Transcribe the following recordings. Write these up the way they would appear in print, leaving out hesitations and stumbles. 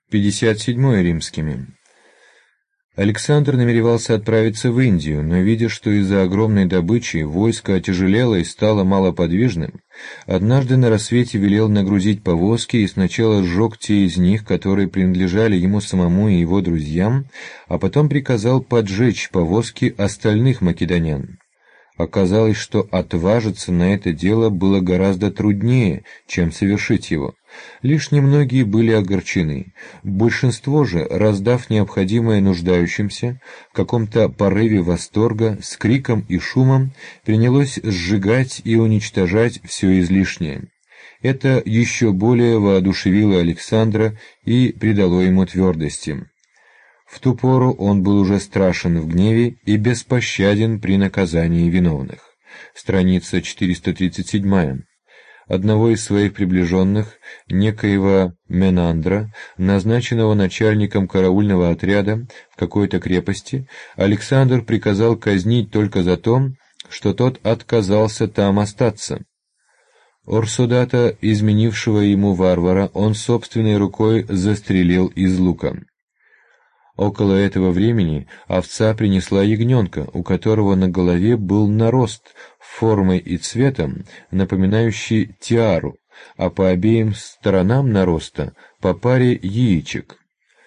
57 римскими. Александр намеревался отправиться в Индию, но, видя, что из-за огромной добычи войско отяжелело и стало малоподвижным, однажды на рассвете велел нагрузить повозки и сначала сжег те из них, которые принадлежали ему самому и его друзьям, а потом приказал поджечь повозки остальных македонян. Оказалось, что отважиться на это дело было гораздо труднее, чем совершить его. Лишь немногие были огорчены. Большинство же, раздав необходимое нуждающимся, в каком-то порыве восторга, с криком и шумом, принялось сжигать и уничтожать все излишнее. Это еще более воодушевило Александра и придало ему твердости. В ту пору он был уже страшен в гневе и беспощаден при наказании виновных. Страница 437. Одного из своих приближенных, некоего Менандра, назначенного начальником караульного отряда в какой-то крепости, Александр приказал казнить только за то, что тот отказался там остаться. Орсодата, изменившего ему варвара, он собственной рукой застрелил из лука. Около этого времени овца принесла ягненка, у которого на голове был нарост, формой и цветом, напоминающий тиару, а по обеим сторонам нароста по паре яичек.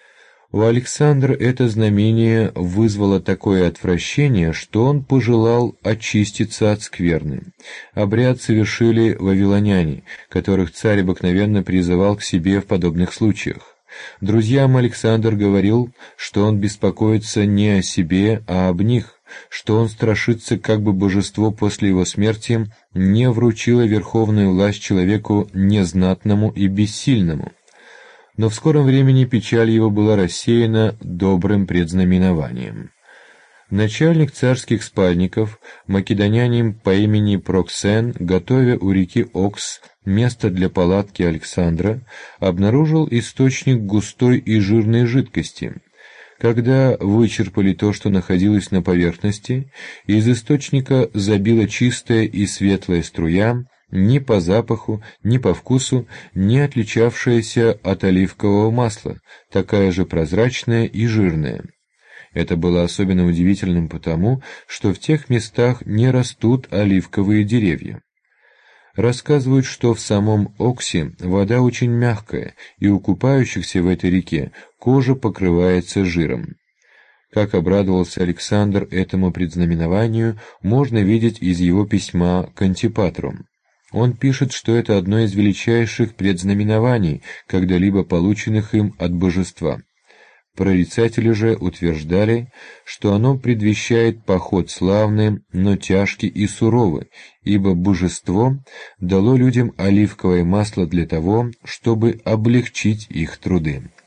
У Александра это знамение вызвало такое отвращение, что он пожелал очиститься от скверны. Обряд совершили вавилоняне, которых царь обыкновенно призывал к себе в подобных случаях. Друзьям Александр говорил, что он беспокоится не о себе, а об них, что он страшится, как бы божество после его смерти не вручило верховную власть человеку незнатному и бессильному. Но в скором времени печаль его была рассеяна добрым предзнаменованием. Начальник царских спальников, македонянин по имени Проксен, готовя у реки Окс место для палатки Александра, обнаружил источник густой и жирной жидкости. Когда вычерпали то, что находилось на поверхности, из источника забила чистая и светлая струя, ни по запаху, ни по вкусу не отличавшаяся от оливкового масла, такая же прозрачная и жирная. Это было особенно удивительным потому, что в тех местах не растут оливковые деревья. Рассказывают, что в самом Оксе вода очень мягкая, и у купающихся в этой реке кожа покрывается жиром. Как обрадовался Александр этому предзнаменованию, можно видеть из его письма к Антипатру. Он пишет, что это одно из величайших предзнаменований, когда-либо полученных им от божества. Прорицатели же утверждали, что оно предвещает поход славный, но тяжкий и суровый, ибо божество дало людям оливковое масло для того, чтобы облегчить их труды.